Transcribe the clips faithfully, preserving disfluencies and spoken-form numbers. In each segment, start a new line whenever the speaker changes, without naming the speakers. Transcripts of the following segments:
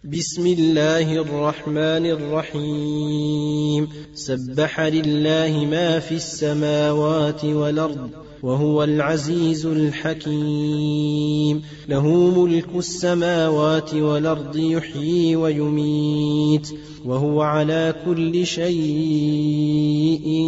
بسم الله الرحمن الرحيم. سبح لله ما في السماوات والأرض وهو العزيز الحكيم. له ملك السماوات والأرض يحيي ويميت وهو على كل شيء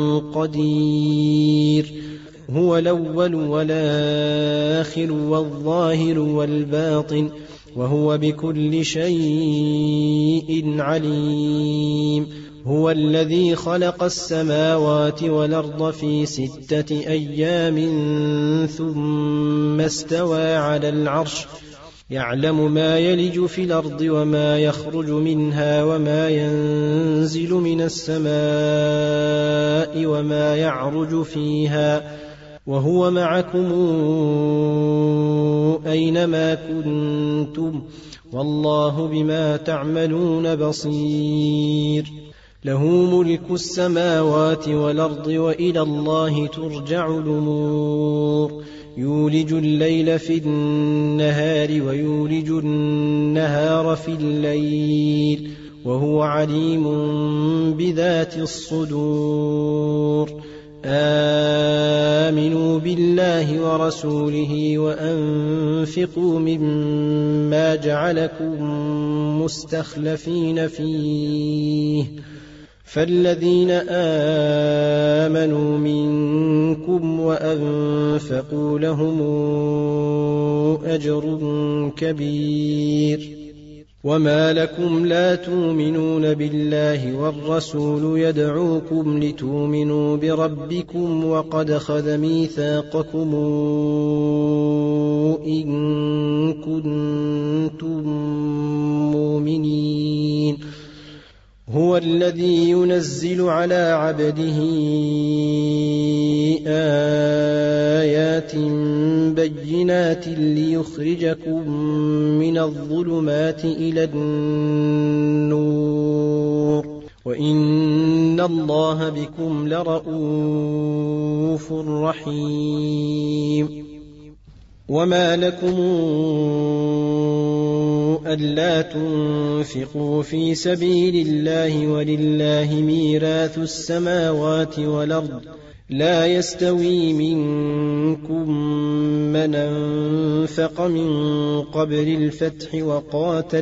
قدير. هو الأول والآخر والظاهر والباطن وهو بكل شيء عليم. هو الذي خلق السماوات والأرض في ستة أيام ثم استوى على العرش يعلم ما يلج في الأرض وما يخرج منها وما ينزل من السماء وما يعرج فيها وهو معكم أينما كنتم والله بما تعملون بصير. له ملك السماوات والأرض وإلى الله ترجع الأمور. يولج الليل في النهار ويولج النهار في الليل وهو عليم بذات الصدور. آمنوا بالله ورسوله وأنفقوا مما جعلكم مستخلفين فيه فالذين آمنوا منكم وأنفقوا لهم أجر كبير. وما لكم لا تؤمنون بالله والرسول يدعوكم لتؤمنوا بربكم وقد أخذ ميثاقكم إن كنتم مؤمنين. هو الذي ينزل على عبده آيات بينات ليخرجكم من الظلمات إلى النور وإن الله بكم لرءوف رحيم. وما لكم ألا تنفقوا في سبيل الله ولله ميراث السماوات والأرض لا يستوي منكم من أنفق من قبل الفتح وقاتل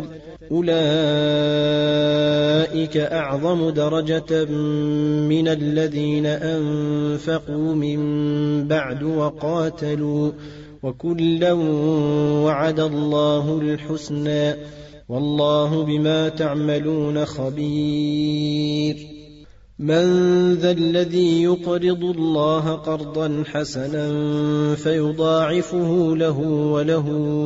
أولئك أعظم درجة من الذين أنفقوا من بعد وقاتلوا وكلا وعد الله الحسنى والله بما تعملون خبير. من ذا الذي يقرض الله قرضا حسنا فيضاعفه له وله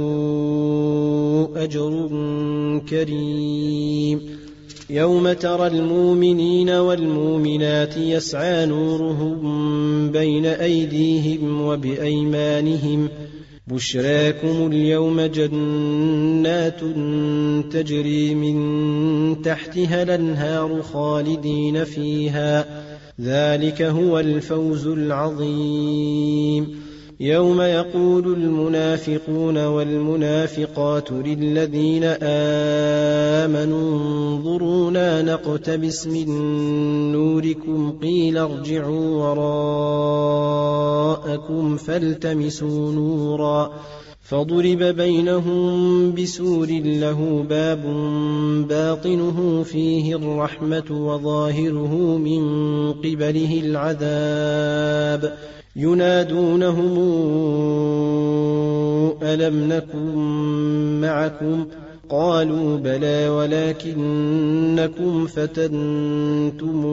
أجر كريم. يوم ترى المؤمنين والمؤمنات يسعى نورهم بين أيديهم وبأيمانهم بشراكم اليوم جنات تجري من تحتها الأنهار خالدين فيها ذلك هو الفوز العظيم. يوم يقول المنافقون والمنافقات للذين آمنوا انظرونا نقتبس من نوركم قيل ارجعوا وراءكم فالتمسوا نورا فضرب بينهم بسور له باب باطنه فيه الرحمة وظاهره من قبله العذاب ينادونهم ألم نكن معكم قالوا بلى ولكنكم فتنتم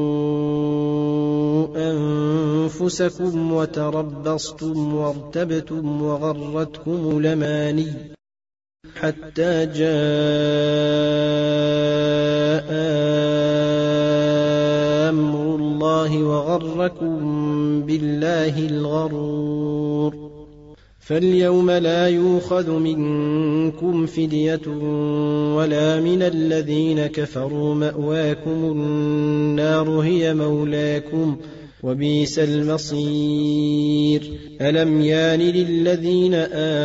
أنفسكم وتربصتم وارتبتم وغرتكم الأماني حتى جاء أمر الله وغركم بالله الغرور. فاليوم لا يؤخذ منكم فدية ولا من الذين كفروا مأواكم النار هي مولاكم وبئس المصير. ألم يان للذين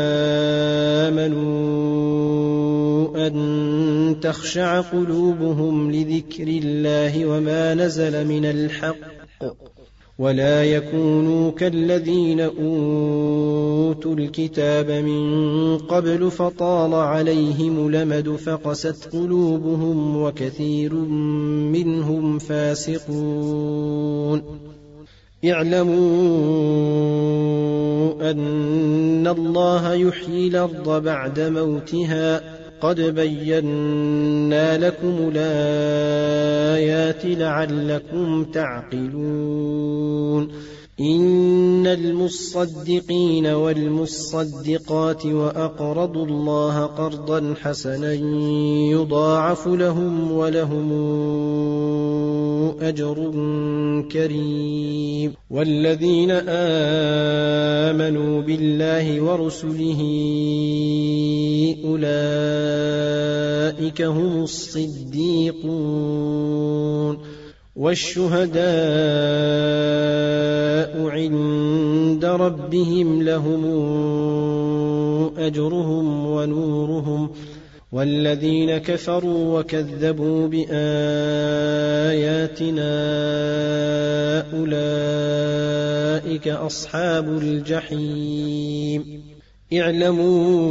آمنوا أن تخشع قلوبهم لذكر الله وما نزل من الحق ولا يكونوا كالذين أوتوا الكتاب من قبل فطال عليهم الأمد فقست قلوبهم وكثير منهم فاسقون. اعلموا أن الله يحيي الأرض بعد موتها قد بينا لكم الآيات لعلكم تعقلون. إن المصدقين والمصدقات وأقرضوا الله قرضا حسنا يضاعف لهم ولهم أجر كريم. والذين آمنوا بالله ورسله أولئك هم الصديقون والشهداء عند ربهم لهم أجرهم ونورهم. والذين كفروا وكذبوا بآياتنا أولئك أصحاب الجحيم. اعلموا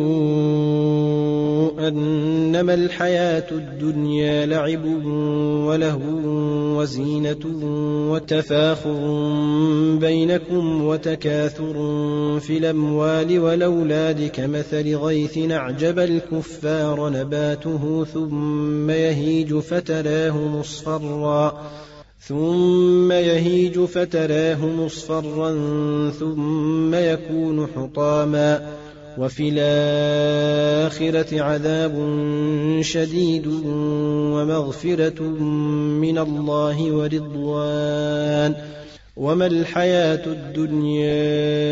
أنما الحياة الدنيا لعب ولهو وزينة وتفاخر بينكم وتكاثر في الأموال والأولاد كمثل غيث أعجب الكفار نباته ثم يهيج فتراه مصفرا ثم يهيج فتراه مصفرا ثم يكون حطاما وفي الآخرة عذاب شديد ومغفرة من الله ورضوان وما الحياة الدنيا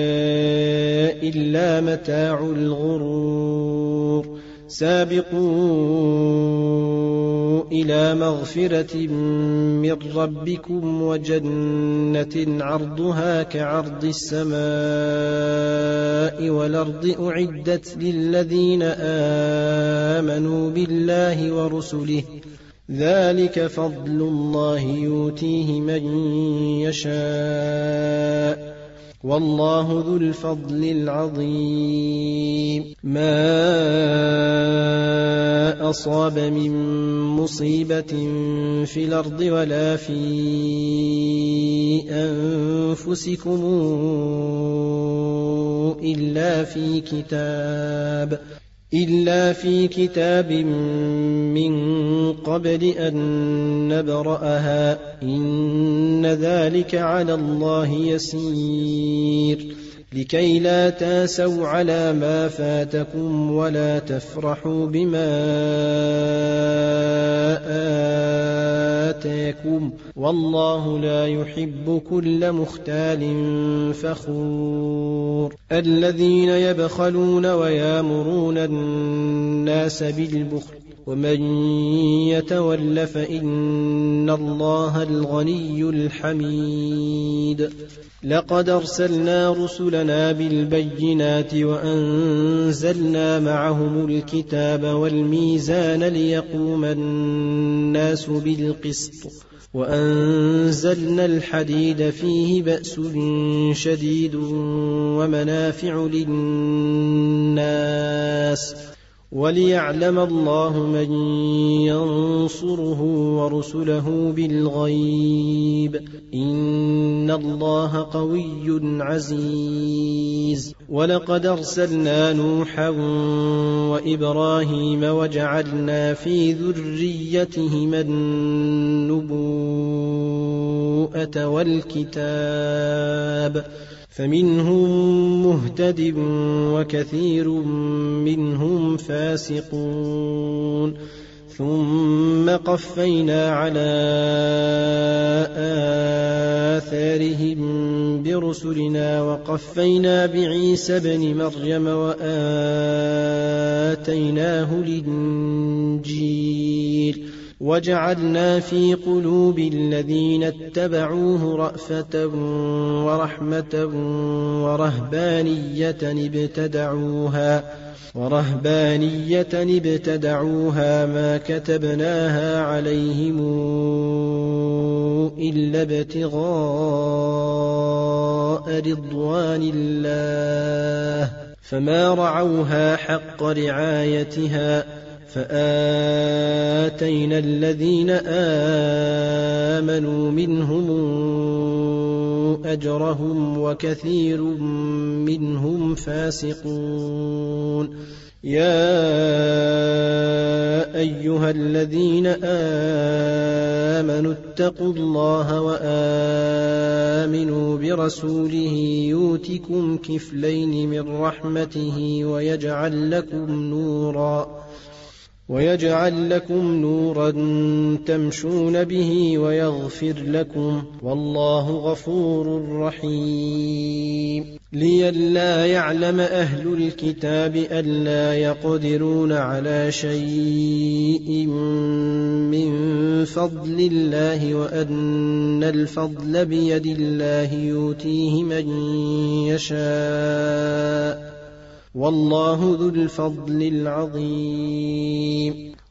إلا متاع الغرور. سابقوا إلى مغفرة من ربكم وجنة عرضها كعرض السماء والأرض أعدت للذين آمنوا بالله ورسله ذلك فضل الله يؤتيه من يشاء والله ذو الفضل العظيم. ما أصاب من مصيبة في الأرض ولا في أنفسكم إلا في كتاب إلا في كتاب من قبل أن نبرأها إن ذلك على الله يسير. لكي لا تاسوا على ما فاتكم ولا تفرحوا بما آتاكم والله لا يحب كل مختال فخور. الذين يبخلون ويامرون الناس بالبخل ومن يتول فإن الله الغني الحميد. لقد أرسلنا رسلنا بالبينات وأنزلنا معهم الكتاب والميزان ليقوم الناس بالقسط وأنزلنا الحديد فيه بأس شديد ومنافع للناس وليعلم الله من ينصره ورسله بالغيب إن الله قوي عزيز. ولقد أرسلنا نوحا وإبراهيم وجعلنا في ذريتهما النبوءة والكتاب فمنهم مهتد وكثير منهم فاسقون. ثم قفينا على آثارهم برسلنا وقفينا بعيسى ابن مريم وآتيناه الإنجيل وجعلنا في قلوب الذين اتبعوه رأفة ورحمة ورهبانية ابتدعوها ورهبانية ابتدعوها ما كتبناها عليهم إلا ابتغاء رضوان الله فما رعوها حق رعايتها فآتينا الذين آمنوا منهم أجرهم وكثير منهم فاسقون يا أيها الذين آمنوا اتقوا الله وآمنوا برسوله يؤتكم كفلين من رحمته ويجعل لكم نورا ويجعل لكم نورا تمشون به ويغفر لكم والله غفور رحيم لئلا يعلم أهل الكتاب ألا يقدرون على شيء من فضل الله وأن الفضل بيد الله يؤتيه من يشاء والله ذو الفضل العظيم